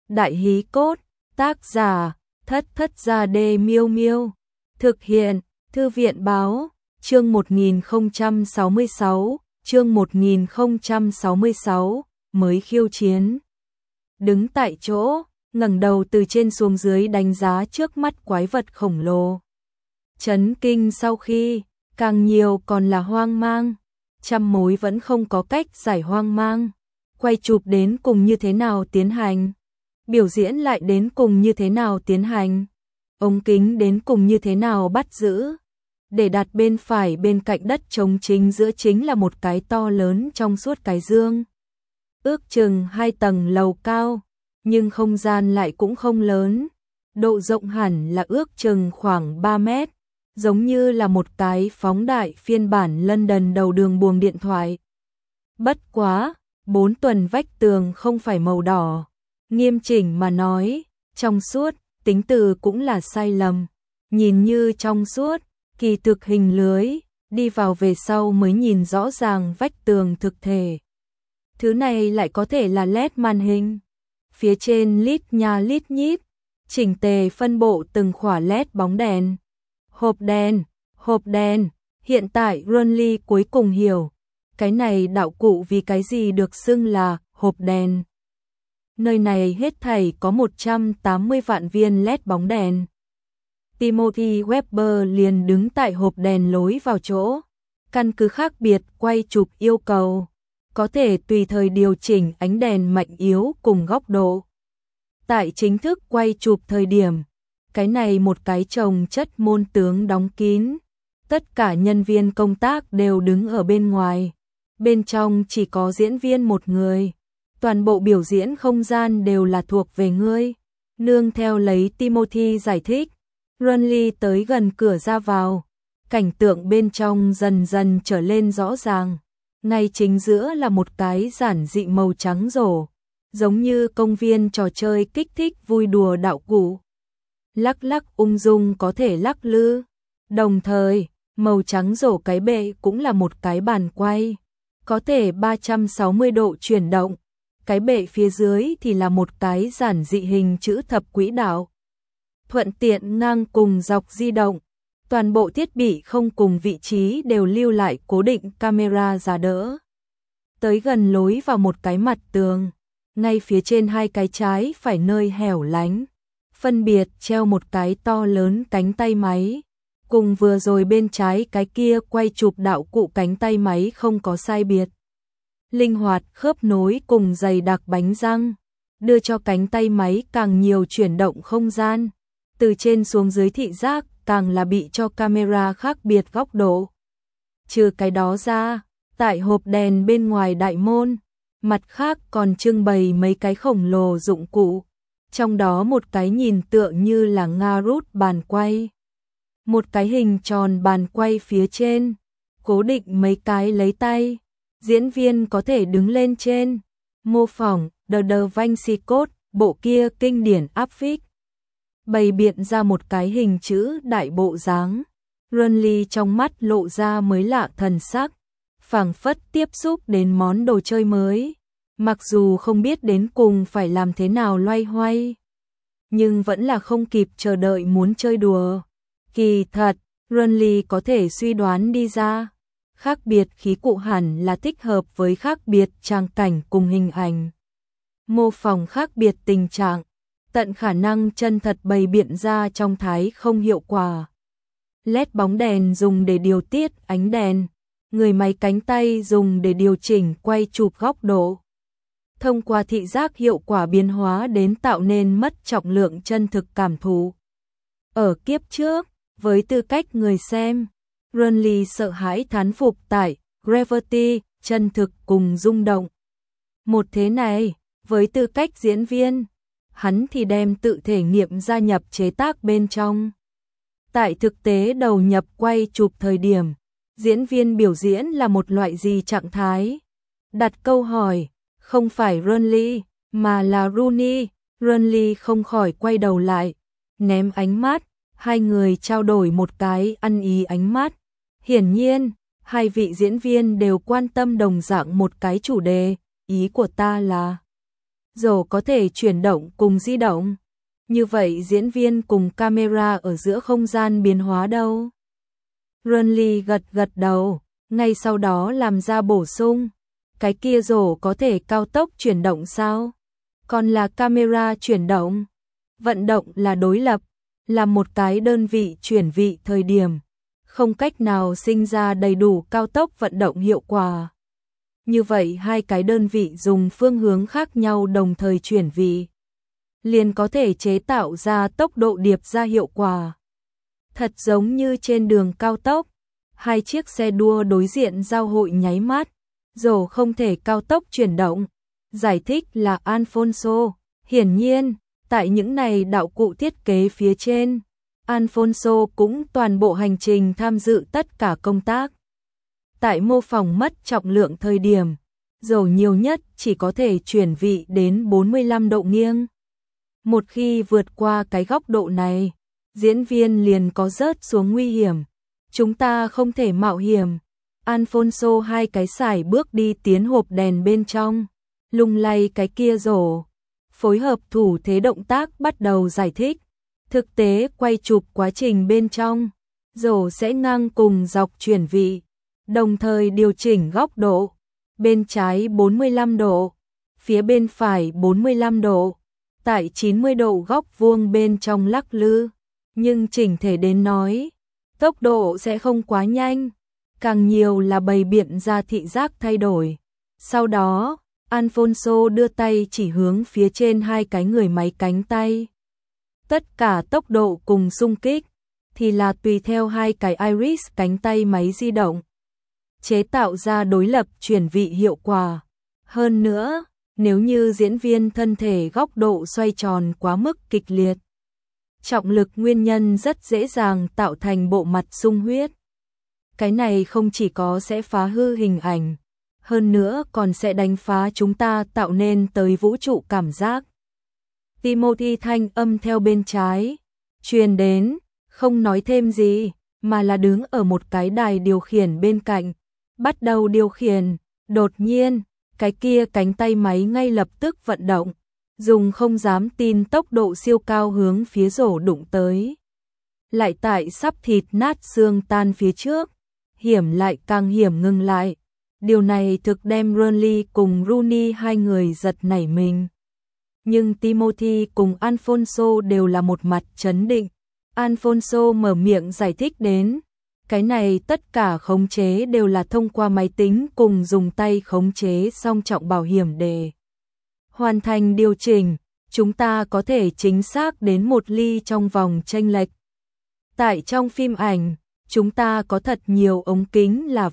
Đại hí cốt, tác giả, Thất Thất Gia Đê Miêu Miêu. Thực hiện, Thư viện báo, chương 1066, mới khiêu chiến. Đứng tại chỗ, ngẩng đầu từ trên xuống dưới đánh giá trước mắt quái vật khổng lồ. Chấn kinh sau khi, càng nhiều còn là hoang mang. Trăm mối vẫn không có cách giải hoang mang. Quay chụp đến cùng như thế nào tiến hành? Biểu diễn lại đến cùng như thế nào tiến hành? Ống kính đến cùng như thế nào bắt giữ? Để đặt bên phải bên cạnh đất trống chính giữa chính là một cái to lớn trong suốt cái dương. Ước chừng 2 tầng lầu cao, nhưng không gian lại cũng không lớn. Độ rộng hẳn là ước chừng khoảng 3 mét, giống như là một cái phóng đại phiên bản London đầu đường buồng điện thoại. Bất quá, 4 tuần vách tường không phải màu đỏ. Nghiêm chỉnh mà nói, trong suốt, tính từ cũng là sai lầm. Nhìn như trong suốt, kỳ thực hình lưới, đi vào về sau mới nhìn rõ ràng vách tường thực thể. Thứ này lại có thể là LED màn hình. Phía trên lít nha lít nhít, chỉnh tề phân bộ từng khỏa LED bóng đèn. Hộp đèn, hiện tại Runly cuối cùng hiểu. Cái này đạo cụ vì cái gì được xưng là hộp đèn. Nơi này hết thảy có 180 vạn viên LED bóng đèn. Timothy Webber liền đứng tại hộp đèn lối vào chỗ. Căn cứ khác biệt quay chụp yêu cầu, có thể tùy thời điều chỉnh ánh đèn mạnh yếu cùng góc độ. Tại chính thức quay chụp thời điểm, cái này một cái chồng chất môn tướng đóng kín. Tất cả nhân viên công tác đều đứng ở bên ngoài. Bên trong chỉ có diễn viên một người. Toàn bộ biểu diễn không gian đều là thuộc về ngươi. Nương theo lấy Timothy giải thích, Runly tới gần cửa ra vào. Cảnh tượng bên trong dần dần trở lên rõ ràng. Ngay chính giữa là một cái giản dị màu trắng rổ, giống như công viên trò chơi kích thích vui đùa đạo cụ. Lắc lắc ung dung có thể lắc lư. Đồng thời, màu trắng rổ cái bệ cũng là một cái bàn quay, có thể 360 độ chuyển động. Cái bệ phía dưới thì là một cái giản dị hình chữ thập quỹ đạo. Thuận tiện ngang cùng dọc di động. Toàn bộ thiết bị không cùng vị trí đều lưu lại cố định camera giá đỡ. Tới gần lối vào một cái mặt tường, ngay phía trên 2 cái trái phải nơi hẻo lánh, phân biệt treo một cái to lớn cánh tay máy. Cùng vừa rồi bên trái cái kia quay chụp đạo cụ cánh tay máy không có sai biệt. Linh hoạt khớp nối cùng dày đặc bánh răng, đưa cho cánh tay máy càng nhiều chuyển động không gian. Từ trên xuống dưới thị giác càng là bị cho camera khác biệt góc độ. Trừ cái đó ra, tại hộp đèn bên ngoài đại môn, mặt khác còn trưng bày mấy cái khổng lồ dụng cụ. Trong đó một cái nhìn tựa như là Nga rút bàn quay. Một cái hình tròn bàn quay phía trên, cố định mấy cái lấy tay. Diễn viên có thể đứng lên trên, mô phỏng The Vinci Code, bộ kia kinh điển áp phích. Bày biện ra một cái hình chữ đại bộ dáng. Runly trong mắt lộ ra mới lạ thần sắc, phảng phất tiếp xúc đến món đồ chơi mới. Mặc dù không biết đến cùng phải làm thế nào loay hoay, nhưng vẫn là không kịp chờ đợi muốn chơi đùa. Kỳ thật, Runly có thể suy đoán đi ra. Khác biệt khí cụ hẳn là thích hợp với khác biệt trang cảnh cùng hình ảnh. Mô phỏng khác biệt tình trạng, tận khả năng chân thật bày biện ra trong thái không hiệu quả. LED bóng đèn dùng để điều tiết ánh đèn, người máy cánh tay dùng để điều chỉnh quay chụp góc độ. Thông qua thị giác hiệu quả biến hóa đến tạo nên mất trọng lượng chân thực cảm thụ. Ở kiếp trước, với tư cách người xem, Runly sợ hãi thán phục tại Gravity, chân thực cùng rung động. Một thế này, với tư cách diễn viên, hắn thì đem tự thể nghiệm gia nhập chế tác bên trong. Tại thực tế đầu nhập quay chụp thời điểm, diễn viên biểu diễn là một loại gì trạng thái? Đặt câu hỏi, không phải Runly, mà là Rooney. Runly không khỏi quay đầu lại, ném ánh mắt, hai người trao đổi một cái ăn ý ánh mắt. Hiển nhiên, hai vị diễn viên đều quan tâm đồng dạng một cái chủ đề, ý của ta là rổ có thể chuyển động cùng di động. Như vậy diễn viên cùng camera ở giữa không gian biến hóa đâu? Renly gật gật đầu, ngay sau đó làm ra bổ sung. Cái kia rổ có thể cao tốc chuyển động sao? Còn là camera chuyển động. Vận động là đối lập, là một cái đơn vị chuyển vị thời điểm, không cách nào sinh ra đầy đủ cao tốc vận động hiệu quả. Như vậy hai cái đơn vị dùng phương hướng khác nhau đồng thời chuyển vị, liền có thể chế tạo ra tốc độ điệp ra hiệu quả. Thật giống như trên đường cao tốc, hai chiếc xe đua đối diện giao hội nháy mắt, rổ không thể cao tốc chuyển động. Giải thích là Alfonso. Hiển nhiên, tại những này đạo cụ thiết kế phía trên, Alfonso cũng toàn bộ hành trình tham dự tất cả công tác. Tại mô phỏng mất trọng lượng thời điểm, rổ nhiều nhất chỉ có thể chuyển vị đến 45 độ nghiêng. Một khi vượt qua cái góc độ này, diễn viên liền có rớt xuống nguy hiểm. Chúng ta không thể mạo hiểm. Alfonso hai cái sải bước đi tiến hộp đèn bên trong, lung lay cái kia rổ. Phối hợp thủ thế động tác bắt đầu giải thích. Thực tế quay chụp quá trình bên trong, rổ sẽ ngang cùng dọc chuyển vị, đồng thời điều chỉnh góc độ. Bên trái 45 độ, phía bên phải 45 độ, tại 90 độ góc vuông bên trong lắc lư. Nhưng chỉnh thể đến nói, tốc độ sẽ không quá nhanh, càng nhiều là bày biện ra thị giác thay đổi. Sau đó, Alfonso đưa tay chỉ hướng phía trên hai cái người máy cánh tay. Tất cả tốc độ cùng xung kích, thì là tùy theo hai cái iris cánh tay máy di động, chế tạo ra đối lập chuyển vị hiệu quả. Hơn nữa, nếu như diễn viên thân thể góc độ xoay tròn quá mức kịch liệt, trọng lực nguyên nhân rất dễ dàng tạo thành bộ mặt sung huyết. Cái này không chỉ có sẽ phá hư hình ảnh, hơn nữa còn sẽ đánh phá chúng ta tạo nên tới vũ trụ cảm giác. Timothy thanh âm theo bên trái truyền đến, không nói thêm gì, mà là đứng ở một cái đài điều khiển bên cạnh, bắt đầu điều khiển. Đột nhiên, cái kia cánh tay máy ngay lập tức vận động, dùng không dám tin tốc độ siêu cao hướng phía rổ đụng tới. Lại tại sắp thịt nát xương tan phía trước, hiểm lại càng hiểm ngừng lại. Điều này thực đem Renly cùng Rooney hai người giật nảy mình. Nhưng Timothy cùng Alfonso đều là một mặt trấn định. Alfonso mở miệng giải thích đến, cái này tất cả khống chế đều là thông qua máy tính cùng dùng tay khống chế song trọng bảo hiểm để hoàn thành điều chỉnh, chúng ta có thể chính xác đến một ly trong vòng chênh lệch. Tại trong phim ảnh, chúng ta có thật nhiều ống kính là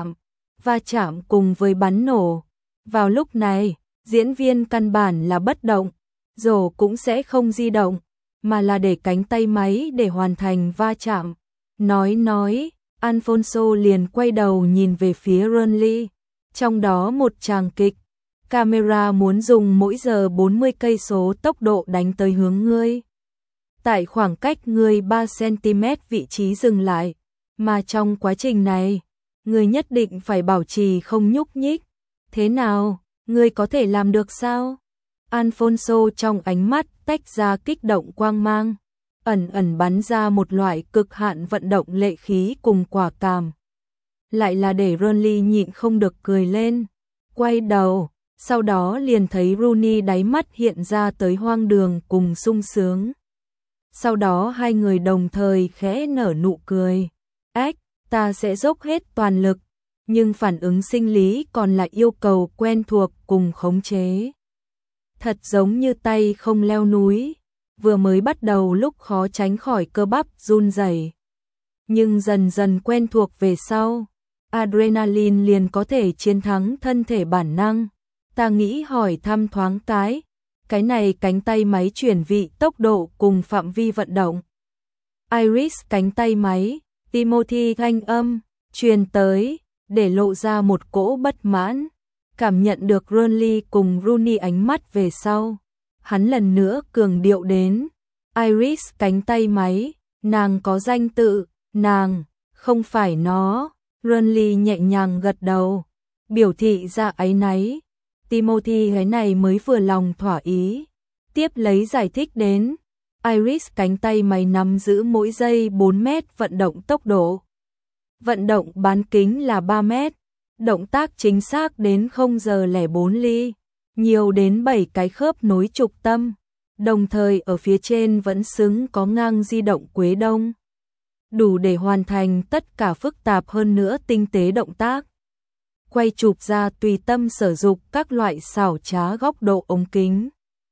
va chạm cùng với bắn nổ. Vào lúc này, diễn viên căn bản là bất động, rổ cũng sẽ không di động, mà là để cánh tay máy để hoàn thành va chạm. Nói, Alfonso liền quay đầu nhìn về phía Renly, trong đó một tràng kịch, camera muốn dùng mỗi giờ 40 cây số tốc độ đánh tới hướng ngươi. Tại khoảng cách ngươi 3 cm vị trí dừng lại, mà trong quá trình này, ngươi nhất định phải bảo trì không nhúc nhích. Thế nào, ngươi có thể làm được sao? Alfonso trong ánh mắt tách ra kích động quang mang, ẩn bắn ra một loại cực hạn vận động lệ khí cùng quả cảm. Lại là để Renly nhịn không được cười lên, quay đầu, sau đó liền thấy Rooney đáy mắt hiện ra tới hoang đường cùng sung sướng. Sau đó hai người đồng thời khẽ nở nụ cười. Ách, ta sẽ dốc hết toàn lực, nhưng phản ứng sinh lý còn lại yêu cầu quen thuộc cùng khống chế. Thật giống như tay không leo núi, vừa mới bắt đầu lúc khó tránh khỏi cơ bắp run rẩy, nhưng dần dần quen thuộc về sau, adrenaline liền có thể chiến thắng thân thể bản năng. Ta nghĩ hỏi thăm thoáng cái này cánh tay máy chuyển vị tốc độ cùng phạm vi vận động. Iris cánh tay máy, Timothy thanh âm truyền tới, để lộ ra một cỗ bất mãn. Cảm nhận được Renly cùng Rooney ánh mắt về sau, hắn lần nữa cường điệu đến, Iris cánh tay máy, nàng có danh tự, nàng, không phải nó. Renly nhẹ nhàng gật đầu, biểu thị ra áy náy. Timothy cái này mới vừa lòng thỏa ý. Tiếp lấy giải thích đến, Iris cánh tay mày nắm giữ mỗi giây 4 mét vận động tốc độ. Vận động bán kính là 3 mét, động tác chính xác đến 0 giờ 04 ly, nhiều đến 7 cái khớp nối trục tâm, đồng thời ở phía trên vẫn xứng có ngang di động quế đông. Đủ để hoàn thành tất cả phức tạp hơn nữa tinh tế động tác. Quay chụp ra tùy tâm sử dụng các loại xảo trá góc độ ống kính.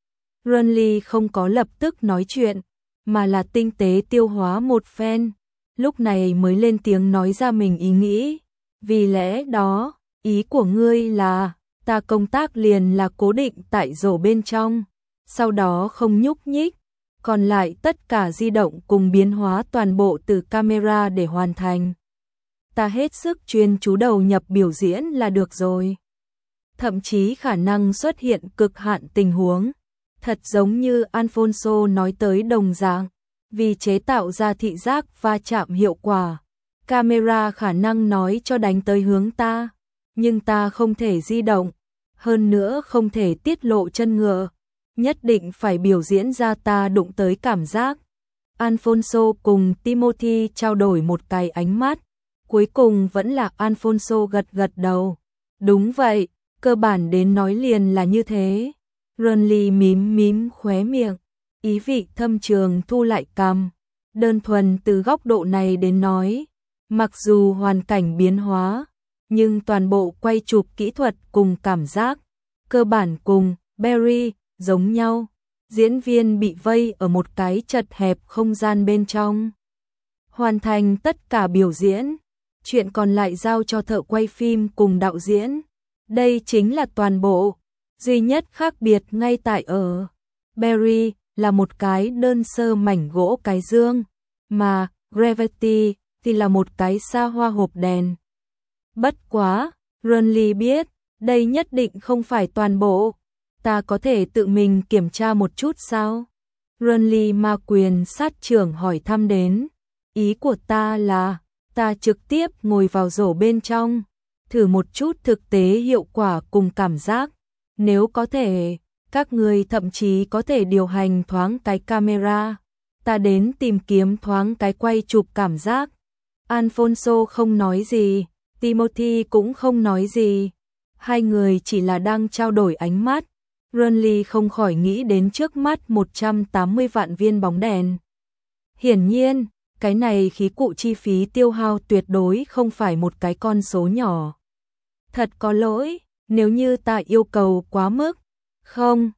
Runley không có lập tức nói chuyện, mà là tinh tế tiêu hóa một phen, lúc này mới lên tiếng nói ra mình ý nghĩ. Vì lẽ đó, ý của ngươi là, ta công tác liền là cố định tại rổ bên trong, sau đó không nhúc nhích, còn lại tất cả di động cùng biến hóa toàn bộ từ camera để hoàn thành. Ta hết sức chuyên chú đầu nhập biểu diễn là được rồi. Thậm chí khả năng xuất hiện cực hạn tình huống, thật giống như Alfonso nói tới đồng dạng, vì chế tạo ra thị giác va chạm hiệu quả. Camera khả năng nói cho đánh tới hướng ta, nhưng ta không thể di động, hơn nữa không thể tiết lộ chân ngựa, nhất định phải biểu diễn ra ta đụng tới cảm giác. Alfonso cùng Timothy trao đổi một cái ánh mắt, cuối cùng vẫn là Alfonso gật gật đầu. Đúng vậy, cơ bản đến nói liền là như thế. Runley mím mím khóe miệng, ý vị thâm trường thu lại cằm. Đơn thuần từ góc độ này đến nói, mặc dù hoàn cảnh biến hóa, nhưng toàn bộ quay chụp kỹ thuật cùng cảm giác, cơ bản cùng Barry giống nhau. Diễn viên bị vây ở một cái chật hẹp không gian bên trong, hoàn thành tất cả biểu diễn, chuyện còn lại giao cho thợ quay phim cùng đạo diễn. Đây chính là toàn bộ, duy nhất khác biệt ngay tại ở Barry là một cái đơn sơ mảnh gỗ cái dương, mà Gravity thì là một cái xa hoa hộp đèn. Bất quá, Runley biết, đây nhất định không phải toàn bộ. Ta có thể tự mình kiểm tra một chút sao? Runley ma quyền sát trưởng hỏi thăm đến. Ý của ta là, ta trực tiếp ngồi vào rổ bên trong, thử một chút thực tế hiệu quả cùng cảm giác. Nếu có thể, các người thậm chí có thể điều hành thoáng cái camera. Ta đến tìm kiếm thoáng cái quay chụp cảm giác. Alfonso không nói gì, Timothy cũng không nói gì. Hai người chỉ là đang trao đổi ánh mắt. Runley không khỏi nghĩ đến trước mắt 180 vạn viên bóng đèn. Hiển nhiên, cái này khí cụ chi phí tiêu hao tuyệt đối không phải một cái con số nhỏ. Thật có lỗi, nếu như ta yêu cầu quá mức. Không,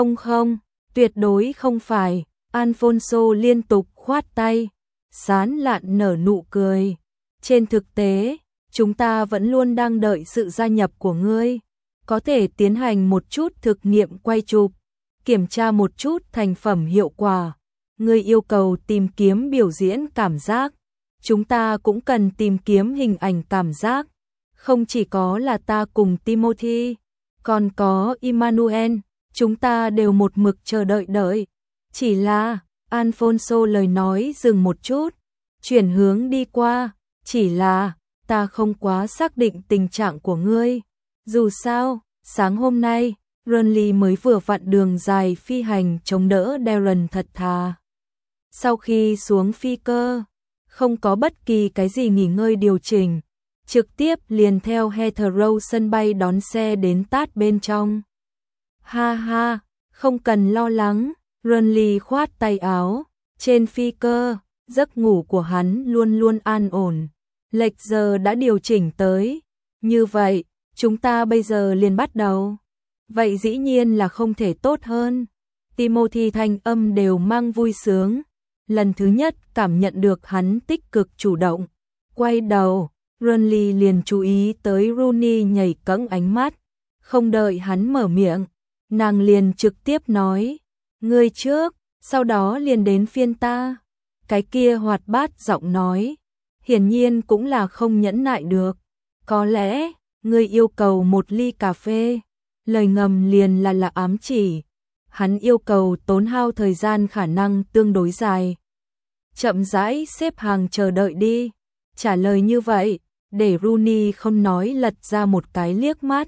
tuyệt đối không phải. Alfonso liên tục khoát tay, sán lạn nở nụ cười. Trên thực tế, chúng ta vẫn luôn đang đợi sự gia nhập của ngươi. Có thể tiến hành một chút thực nghiệm quay chụp, kiểm tra một chút thành phẩm hiệu quả. Ngươi yêu cầu tìm kiếm biểu diễn cảm giác, chúng ta cũng cần tìm kiếm hình ảnh cảm giác. Không chỉ có là ta cùng Timothy, còn có Emmanuel, chúng ta đều một mực chờ đợi. Chỉ là, Alfonso lời nói dừng một chút, chuyển hướng đi qua, chỉ là, ta không quá xác định tình trạng của ngươi. Dù sao, sáng hôm nay, Runley mới vừa vặn đường dài phi hành chống đỡ Darren thật thà. Sau khi xuống phi cơ, không có bất kỳ cái gì nghỉ ngơi điều chỉnh, trực tiếp liền theo Heathrow sân bay đón xe đến Tát bên trong. Ha ha, không cần lo lắng, Runley khoát tay áo, trên phi cơ, giấc ngủ của hắn luôn luôn an ổn. Lệch giờ đã điều chỉnh tới, như vậy, chúng ta bây giờ liền bắt đầu. Vậy dĩ nhiên là không thể tốt hơn. Timothy thanh âm đều mang vui sướng. Lần thứ nhất cảm nhận được hắn tích cực chủ động. Quay đầu, Runley liền chú ý tới Rooney nhảy cẫng ánh mắt. Không đợi hắn mở miệng, nàng liền trực tiếp nói, ngươi trước, sau đó liền đến phiên ta. Cái kia hoạt bát giọng nói, hiển nhiên cũng là không nhẫn nại được. Có lẽ, ngươi yêu cầu một ly cà phê. Lời ngầm liền là ám chỉ. Hắn yêu cầu tốn hao thời gian khả năng tương đối dài. Chậm rãi xếp hàng chờ đợi đi. Trả lời như vậy, để Rooney không nói lật ra một cái liếc mắt.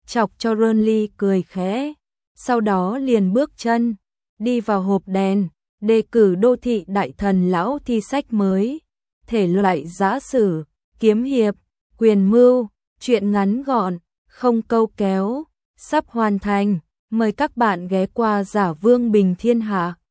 chọc cho Ronly cười khẽ, sau đó liền bước chân đi vào hộp đèn, đề cử đô thị đại thần lão thi sách mới, thể loại giã sử, kiếm hiệp, quyền mưu, truyện ngắn gọn, không câu kéo, sắp hoàn thành, mời các bạn ghé qua Giả Vương Bình Thiên Hạ.